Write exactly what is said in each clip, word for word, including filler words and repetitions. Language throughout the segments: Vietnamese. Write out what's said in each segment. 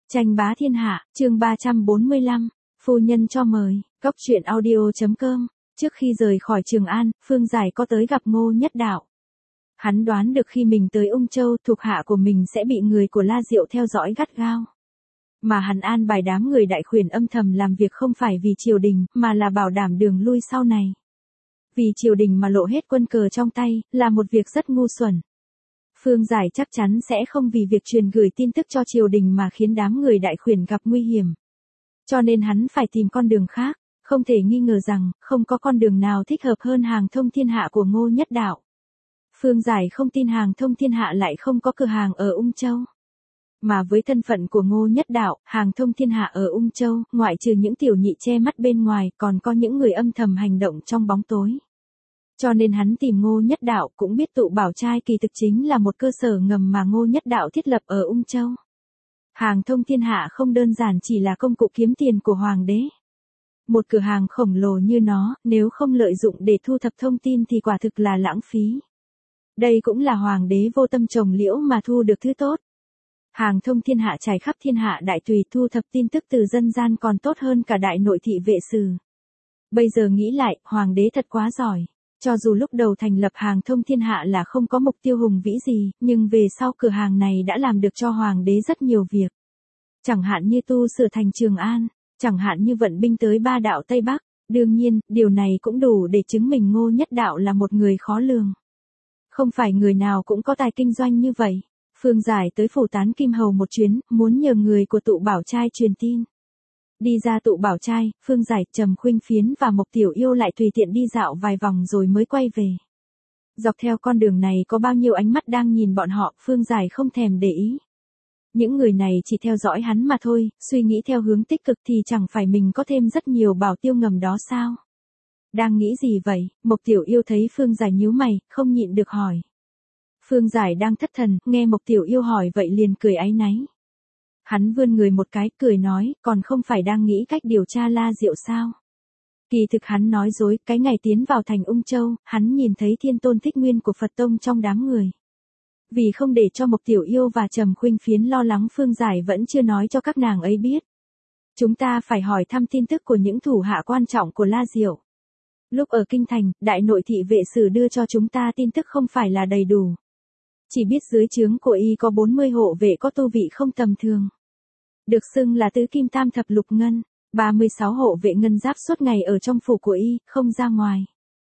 Tranh bá thiên hạ, chương ba trăm bốn mươi lăm, phu nhân cho mời, cốc truyện audio.com. Trước khi rời khỏi Trường An, Phương Giải có tới gặp Ngô Nhất Đạo. Hắn đoán được khi mình tới Ung Châu, thuộc hạ của mình sẽ bị người của La Diệu theo dõi gắt gao. Mà hắn an bài đám người đại khuyển âm thầm làm việc không phải vì triều đình, mà là bảo đảm đường lui sau này. Vì triều đình mà lộ hết quân cờ trong tay, là một việc rất ngu xuẩn. Phương Giải chắc chắn sẽ không vì việc truyền gửi tin tức cho triều đình mà khiến đám người đại khuyển gặp nguy hiểm. Cho nên hắn phải tìm con đường khác, không thể nghi ngờ rằng, không có con đường nào thích hợp hơn Hàng Thông Thiên Hạ của Ngô Nhất Đạo. Phương Giải không tin Hàng Thông Thiên Hạ lại không có cửa hàng ở Ung Châu. Mà với thân phận của Ngô Nhất Đạo, Hàng Thông Thiên Hạ ở Ung Châu, ngoại trừ những tiểu nhị che mắt bên ngoài, còn có những người âm thầm hành động trong bóng tối. Cho nên hắn tìm Ngô Nhất Đạo, cũng biết tụ bảo trai kỳ thực chính là một cơ sở ngầm mà Ngô Nhất Đạo thiết lập ở Ung Châu. Hàng Thông Thiên Hạ không đơn giản chỉ là công cụ kiếm tiền của hoàng đế. Một cửa hàng khổng lồ như nó, nếu không lợi dụng để thu thập thông tin thì quả thực là lãng phí. Đây cũng là hoàng đế vô tâm trồng liễu mà thu được thứ tốt. Hàng Thông Thiên Hạ trải khắp thiên hạ đại tùy, thu thập tin tức từ dân gian còn tốt hơn cả đại nội thị vệ sử. Bây giờ nghĩ lại, hoàng đế thật quá giỏi. Cho dù lúc đầu thành lập Hàng Thông Thiên Hạ là không có mục tiêu hùng vĩ gì, nhưng về sau cửa hàng này đã làm được cho hoàng đế rất nhiều việc. Chẳng hạn như tu sửa thành Trường An, chẳng hạn như vận binh tới ba đạo Tây Bắc. Đương nhiên, điều này cũng đủ để chứng minh Ngô Nhất Đạo là một người khó lường. Không phải người nào cũng có tài kinh doanh như vậy. Phương Giải tới phủ Tán Kim Hầu một chuyến, muốn nhờ người của tụ bảo trai truyền tin. Đi ra tụ bảo trai, Phương Giải, Trầm Khuynh Phiến và Mộc Tiểu Yêu lại tùy tiện đi dạo vài vòng rồi mới quay về. Dọc theo con đường này có bao nhiêu ánh mắt đang nhìn bọn họ, Phương Giải không thèm để ý. Những người này chỉ theo dõi hắn mà thôi, suy nghĩ theo hướng tích cực thì chẳng phải mình có thêm rất nhiều bảo tiêu ngầm đó sao? Đang nghĩ gì vậy? Mộc Tiểu Yêu thấy Phương Giải nhíu mày, không nhịn được hỏi. Phương Giải đang thất thần, nghe Mộc Tiểu Yêu hỏi vậy liền cười áy náy. Hắn vươn người một cái, cười nói, còn không phải đang nghĩ cách điều tra La Diệu sao? Kỳ thực hắn nói dối, cái ngày tiến vào thành Ung Châu, hắn nhìn thấy Thiên Tôn Thích Nguyên của Phật Tông trong đám người. Vì không để cho Mộc Tiểu Yêu và Trầm Khuynh Phiến lo lắng, Phương Giải vẫn chưa nói cho các nàng ấy biết. Chúng ta phải hỏi thăm tin tức của những thủ hạ quan trọng của La Diệu. Lúc ở Kinh Thành, đại nội thị vệ sử đưa cho chúng ta tin tức không phải là đầy đủ. Chỉ biết dưới trướng của y có bốn mươi hộ vệ có tu vị không tầm thường. Được xưng là tứ kim tam thập lục ngân, ba mươi sáu hộ vệ ngân giáp suốt ngày ở trong phủ của y, không ra ngoài.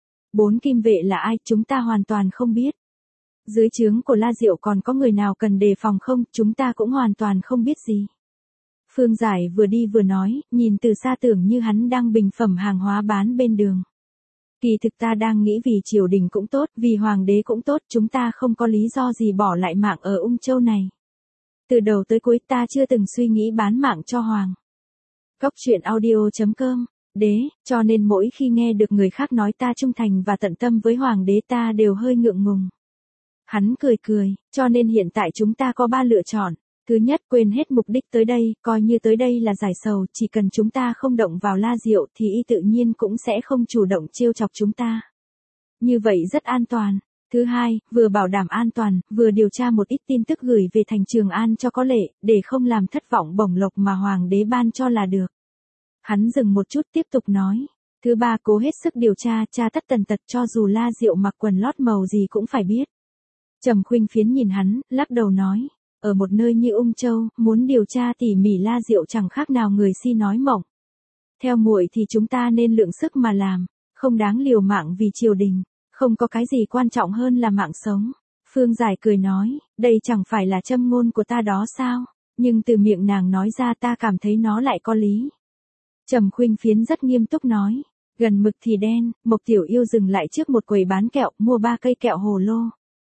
Bốn kim vệ là ai, chúng ta hoàn toàn không biết. Dưới trướng của La Diệu còn có người nào cần đề phòng không, chúng ta cũng hoàn toàn không biết gì. Phương Giải vừa đi vừa nói, nhìn từ xa tưởng như hắn đang bình phẩm hàng hóa bán bên đường. Kỳ thực ta đang nghĩ vì triều đình cũng tốt, vì hoàng đế cũng tốt, chúng ta không có lý do gì bỏ lại mạng ở Ung Châu này. Từ đầu tới cuối ta chưa từng suy nghĩ bán mạng cho hoàng. Cốc truyện audio.com, đế, cho nên mỗi khi nghe được người khác nói ta trung thành và tận tâm với hoàng đế ta đều hơi ngượng ngùng. Hắn cười cười, cho nên hiện tại chúng ta có ba lựa chọn. Thứ nhất, quên hết mục đích tới đây, coi như tới đây là giải sầu, chỉ cần chúng ta không động vào La Diệu thì y tự nhiên cũng sẽ không chủ động trêu chọc chúng ta. Như vậy rất an toàn. Thứ hai, vừa bảo đảm an toàn, vừa điều tra một ít tin tức gửi về thành Trường An cho có lệ, để không làm thất vọng bổng lộc mà hoàng đế ban cho là được. Hắn dừng một chút tiếp tục nói. Thứ ba, cố hết sức điều tra, tra tất tần tật cho dù La Diệu mặc quần lót màu gì cũng phải biết. Trầm Khuynh Phiến nhìn hắn, lắc đầu nói. Ở một nơi như Ung Châu, muốn điều tra tỉ mỉ La Diệu chẳng khác nào người si nói mộng. Theo muội thì chúng ta nên lượng sức mà làm, không đáng liều mạng vì triều đình, không có cái gì quan trọng hơn là mạng sống. Phương Giải cười nói, đây chẳng phải là châm ngôn của ta đó sao, nhưng từ miệng nàng nói ra ta cảm thấy nó lại có lý. Trầm Khuynh Phiến rất nghiêm túc nói, gần mực thì đen. Mộc Tiểu Yêu dừng lại trước một quầy bán kẹo, mua ba cây kẹo hồ lô.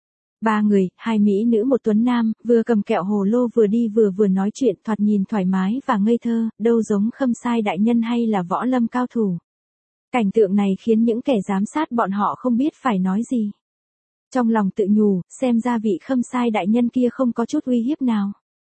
Ba người, hai mỹ nữ một tuấn nam, vừa cầm kẹo hồ lô vừa đi vừa vừa nói chuyện, thoạt nhìn thoải mái và ngây thơ, đâu giống Khâm Sai đại nhân hay là võ lâm cao thủ. Cảnh tượng này khiến những kẻ giám sát bọn họ không biết phải nói gì. Trong lòng tự nhủ, xem ra vị Khâm Sai đại nhân kia không có chút uy hiếp nào.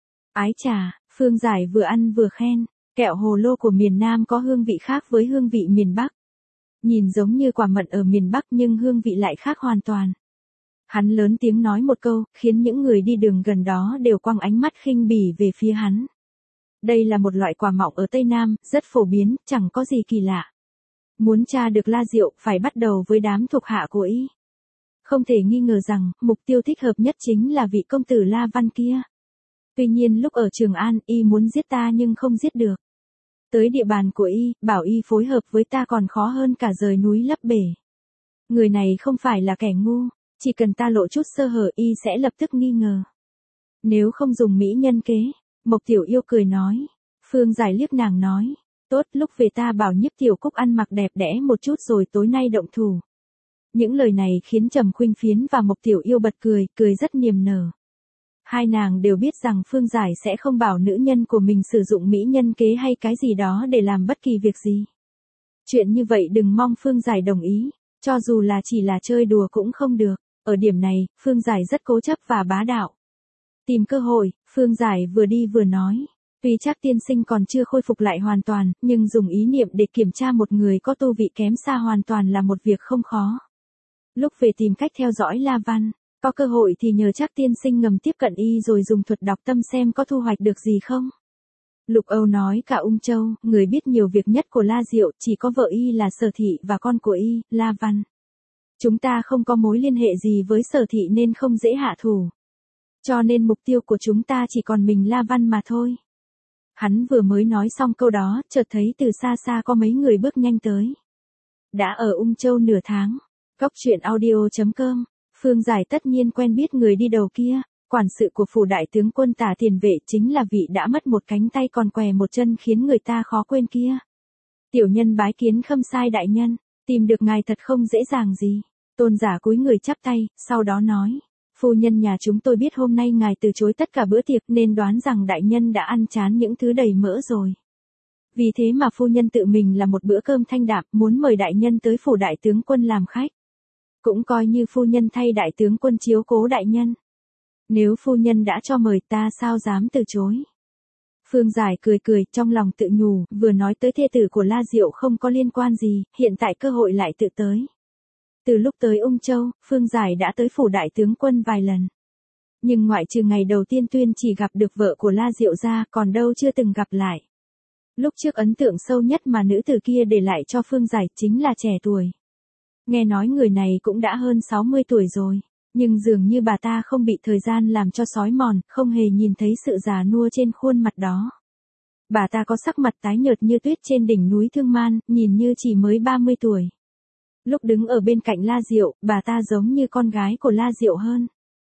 Ái chà, Phương Giải vừa ăn vừa khen, kẹo hồ lô của miền Nam có hương vị khác với hương vị miền Bắc. Nhìn giống như quả mận ở miền Bắc nhưng hương vị lại khác hoàn toàn. Hắn lớn tiếng nói một câu, khiến những người đi đường gần đó đều quăng ánh mắt khinh bỉ về phía hắn. Đây là một loại quả mọng ở Tây Nam, rất phổ biến, chẳng có gì kỳ lạ. Muốn tra được La Diệu, phải bắt đầu với đám thuộc hạ của y. Không thể nghi ngờ rằng, mục tiêu thích hợp nhất chính là vị công tử La Văn kia. Tuy nhiên lúc ở Trường An, y muốn giết ta nhưng không giết được. Tới địa bàn của y, bảo y phối hợp với ta còn khó hơn cả rời núi lấp bể. Người này không phải là kẻ ngu, chỉ cần ta lộ chút sơ hở y sẽ lập tức nghi ngờ. Nếu không dùng mỹ nhân kế, Mộc Tiểu Yêu cười nói. Phương Giải liếc nàng nói, tốt, lúc về ta bảo Nhiếp Tiểu Cúc ăn mặc đẹp đẽ một chút rồi tối nay động thủ. Những lời này khiến Trầm Khuynh Phiến và Mộc Tiểu Yêu bật cười, cười rất niềm nở. Hai nàng đều biết rằng Phương Giải sẽ không bảo nữ nhân của mình sử dụng mỹ nhân kế hay cái gì đó để làm bất kỳ việc gì. Chuyện như vậy đừng mong Phương Giải đồng ý, cho dù là chỉ là chơi đùa cũng không được. Ở điểm này, Phương Giải rất cố chấp và bá đạo. Tìm cơ hội, Phương Giải vừa đi vừa nói. Tuy Trác tiên sinh còn chưa khôi phục lại hoàn toàn, nhưng dùng ý niệm để kiểm tra một người có tu vị kém xa hoàn toàn là một việc không khó. Lúc về tìm cách theo dõi La Văn, có cơ hội thì nhờ Trác tiên sinh ngầm tiếp cận y rồi dùng thuật đọc tâm xem có thu hoạch được gì không. Lục Âu nói cả Ung Châu, người biết nhiều việc nhất của La Diệu chỉ có vợ y là Sở Thị và con của y, La Văn. Chúng ta không có mối liên hệ gì với Sở Thị nên không dễ hạ thủ. Cho nên mục tiêu của chúng ta chỉ còn mình La Văn mà thôi. Hắn vừa mới nói xong câu đó, chợt thấy từ xa xa có mấy người bước nhanh tới. Đã ở Ung Châu nửa tháng. Góc truyện audio chấm com, Phương Giải tất nhiên quen biết người đi đầu kia. Quản sự của phủ đại tướng quân Tả Tiền Vệ chính là vị đã mất một cánh tay còn què một chân khiến người ta khó quên kia. Tiểu nhân bái kiến Khâm Sai đại nhân, tìm được ngài thật không dễ dàng gì. Tôn giả cúi người chắp tay, sau đó nói. Phu nhân nhà chúng tôi biết hôm nay ngài từ chối tất cả bữa tiệc nên đoán rằng đại nhân đã ăn chán những thứ đầy mỡ rồi. Vì thế mà phu nhân tự mình làm một bữa cơm thanh đạm muốn mời đại nhân tới phủ đại tướng quân làm khách. Cũng coi như phu nhân thay đại tướng quân chiếu cố đại nhân. Nếu phu nhân đã cho mời ta sao dám từ chối. Phương Giải cười cười trong lòng tự nhủ, vừa nói tới thê tử của La Diệu không có liên quan gì, hiện tại cơ hội lại tự tới. Từ lúc tới Ung Châu, Phương Giải đã tới phủ đại tướng quân vài lần. Nhưng ngoại trừ ngày đầu tiên tuyên chỉ gặp được vợ của La Diệu ra còn đâu chưa từng gặp lại. Lúc trước ấn tượng sâu nhất mà nữ tử kia để lại cho Phương Giải chính là trẻ tuổi. Nghe nói người này cũng đã hơn sáu mươi tuổi rồi, nhưng dường như bà ta không bị thời gian làm cho sói mòn, không hề nhìn thấy sự già nua trên khuôn mặt đó. Bà ta có sắc mặt tái nhợt như tuyết trên đỉnh núi Thương Man, nhìn như chỉ mới ba mươi tuổi. Lúc đứng ở bên cạnh La Diệu, bà ta giống như con gái của La Diệu hơn.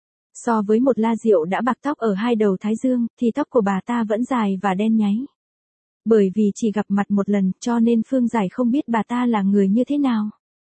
So với một La Diệu đã bạc tóc ở hai đầu thái dương, thì tóc của bà ta vẫn dài và đen nháy. Bởi vì chỉ gặp mặt một lần cho nên Phương Giải không biết bà ta là người như thế nào.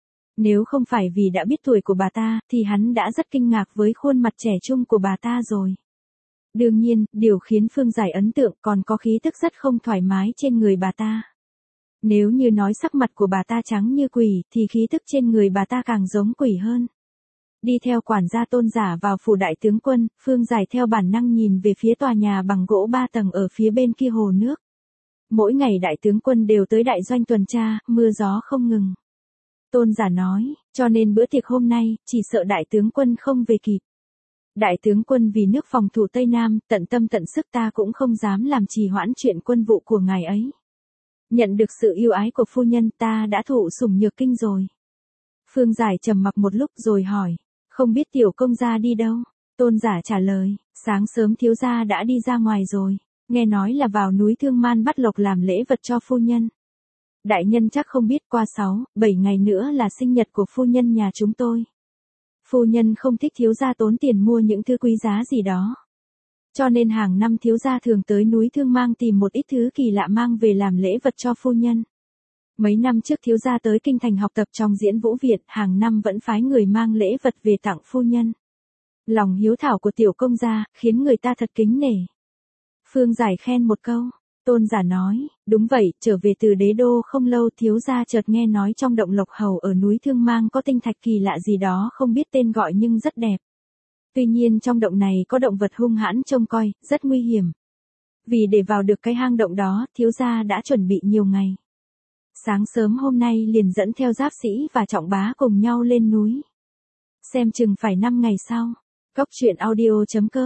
Nếu không phải vì đã biết tuổi của bà ta, thì hắn đã rất kinh ngạc với khuôn mặt trẻ trung của bà ta rồi. Đương nhiên, điều khiến Phương Giải ấn tượng còn có khí tức rất không thoải mái trên người bà ta. Nếu như nói sắc mặt của bà ta trắng như quỷ, thì khí tức trên người bà ta càng giống quỷ hơn. Đi theo quản gia Tôn giả vào phủ đại tướng quân, Phương Giải theo bản năng nhìn về phía tòa nhà bằng gỗ ba tầng ở phía bên kia hồ nước. Mỗi ngày đại tướng quân đều tới đại doanh tuần tra, mưa gió không ngừng. Tôn giả nói, cho nên bữa tiệc hôm nay, chỉ sợ đại tướng quân không về kịp. Đại tướng quân vì nước phòng thủ Tây Nam, tận tâm tận sức ta cũng không dám làm trì hoãn chuyện quân vụ của ngài ấy. Nhận được sự yêu ái của phu nhân ta đã thụ sủng nhược kinh rồi. Phương Giải trầm mặc một lúc rồi hỏi, không biết tiểu công gia đi đâu? Tôn giả trả lời, sáng sớm thiếu gia đã đi ra ngoài rồi, nghe nói là vào núi Thương Man bắt lộc làm lễ vật cho phu nhân. Đại nhân chắc không biết qua sáu, bảy ngày nữa là sinh nhật của phu nhân nhà chúng tôi. Phu nhân không thích thiếu gia tốn tiền mua những thứ quý giá gì đó. Cho nên hàng năm thiếu gia thường tới núi Thương Mang tìm một ít thứ kỳ lạ mang về làm lễ vật cho phu nhân. Mấy năm trước thiếu gia tới kinh thành học tập trong diễn vũ viện, hàng năm vẫn phái người mang lễ vật về tặng phu nhân. Lòng hiếu thảo của tiểu công gia, khiến người ta thật kính nể. Phương Giải khen một câu. Tôn giả nói, đúng vậy, trở về từ đế đô không lâu thiếu gia chợt nghe nói trong động Lộc Hầu ở núi Thương Mang có tinh thạch kỳ lạ gì đó không biết tên gọi nhưng rất đẹp. Tuy nhiên trong động này có động vật hung hãn trông coi, rất nguy hiểm. Vì để vào được cái hang động đó, thiếu gia đã chuẩn bị nhiều ngày. Sáng sớm hôm nay liền dẫn theo giáp sĩ và trọng bá cùng nhau lên núi. Xem chừng phải năm ngày sau. Góc truyện audio chấm com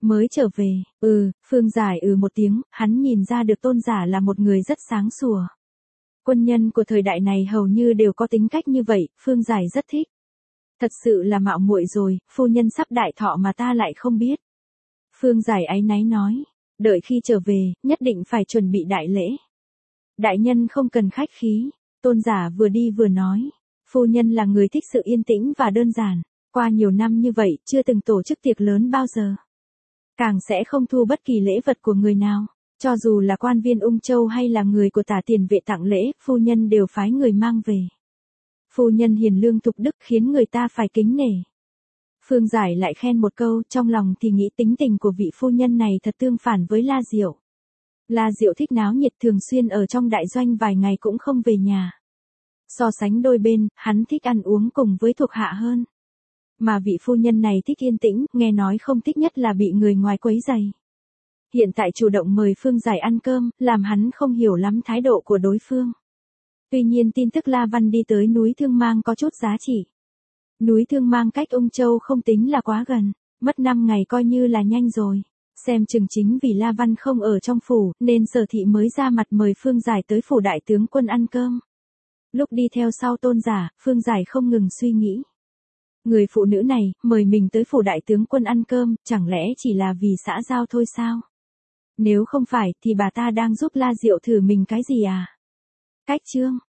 Mới trở về, ừ, Phương Giải ừ một tiếng, hắn nhìn ra được Tôn giả là một người rất sáng sủa. Quân nhân của thời đại này hầu như đều có tính cách như vậy, Phương Giải rất thích. Thật sự là mạo muội rồi, phu nhân sắp đại thọ mà ta lại không biết. Phương Giải áy náy nói, đợi khi trở về, nhất định phải chuẩn bị đại lễ. Đại nhân không cần khách khí, Tôn giả vừa đi vừa nói, phu nhân là người thích sự yên tĩnh và đơn giản, qua nhiều năm như vậy chưa từng tổ chức tiệc lớn bao giờ. Càng sẽ không thu bất kỳ lễ vật của người nào, cho dù là quan viên Ung Châu hay là người của Tả Tiền Vệ tặng lễ, phu nhân đều phái người mang về. Phu nhân hiền lương thục đức khiến người ta phải kính nể. Phương Giải lại khen một câu, trong lòng thì nghĩ tính tình của vị phu nhân này thật tương phản với La Diệu. La Diệu thích náo nhiệt, thường xuyên ở trong đại doanh vài ngày cũng không về nhà. So sánh đôi bên, hắn thích ăn uống cùng với thuộc hạ hơn. Mà vị phu nhân này thích yên tĩnh, nghe nói không thích nhất là bị người ngoài quấy rầy. Hiện tại chủ động mời Phương Giải ăn cơm, làm hắn không hiểu lắm thái độ của đối phương. Tuy nhiên tin tức La Văn đi tới núi Thương Mang có chút giá trị. Núi Thương Mang cách Ung Châu không tính là quá gần, mất năm ngày coi như là nhanh rồi. Xem chừng chính vì La Văn không ở trong phủ, nên Sở Thị mới ra mặt mời Phương Giải tới phủ đại tướng quân ăn cơm. Lúc đi theo sau Tôn giả, Phương Giải không ngừng suy nghĩ. Người phụ nữ này, mời mình tới phủ đại tướng quân ăn cơm, chẳng lẽ chỉ là vì xã giao thôi sao? Nếu không phải, thì bà ta đang giúp La Diệu thử mình cái gì à? Cách chương